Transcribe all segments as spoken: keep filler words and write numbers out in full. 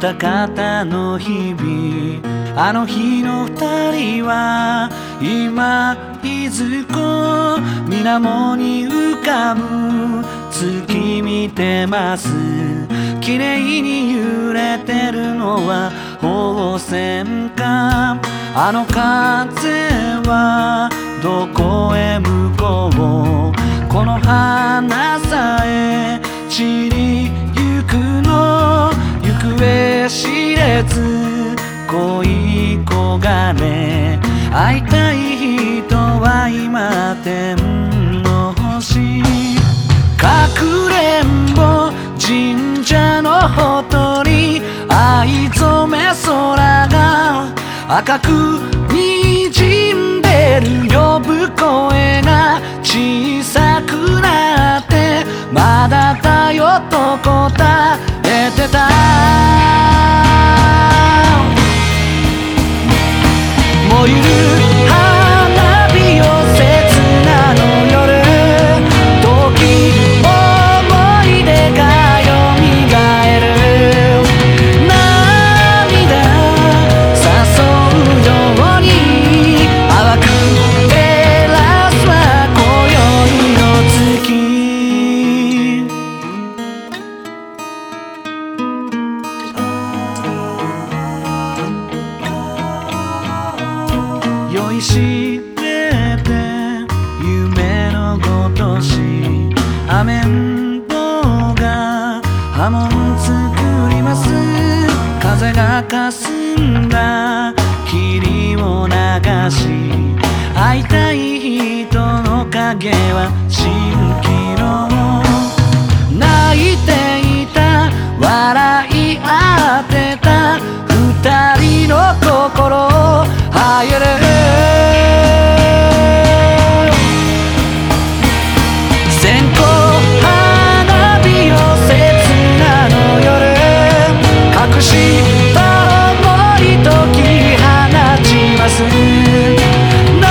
たかたの日々、あの日の二人は今いずこ水面に浮かぶ月見てます。綺麗に揺れてるのは放線か。あの風はどこへ向こう、この花さえ散りゆくの。行方知れず恋焦がれ、会いたい人は今天の星。かくれんぼ神社のほとり、藍染め空が赤くにじんでる。呼ぶ声が小さくなって、まだだよと答えてた。燃ゆる花火を切なの夜、時思い出がよみがえる。涙誘うように淡く照らすは今宵の月。酔いしれて夢のごとし、アメンボが波紋作ります。風がかすんだ霧を流し、会いたい人の影は蜃気楼。泣いていた笑い合ってた二人の心をはゆる。線香花火を切なの夜、隠した想い解き放ちます。涙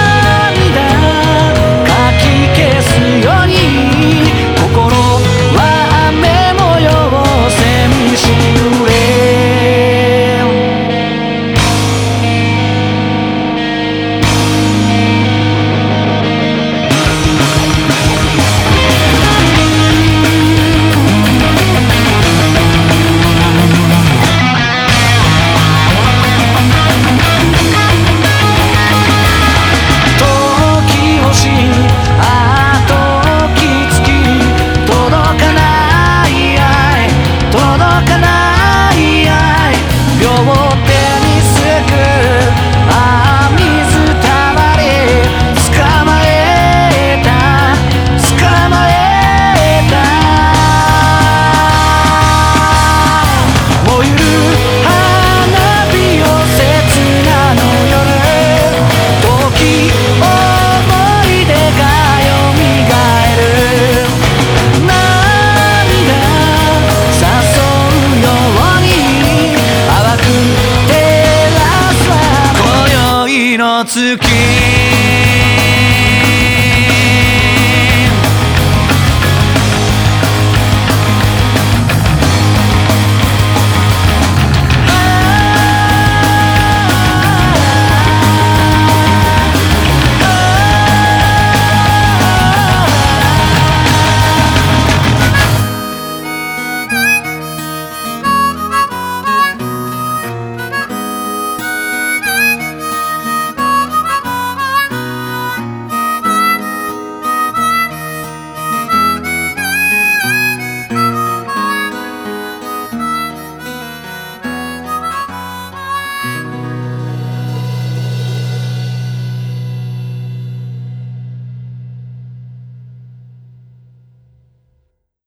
かき消すように心は雨模様セミしぐれ。月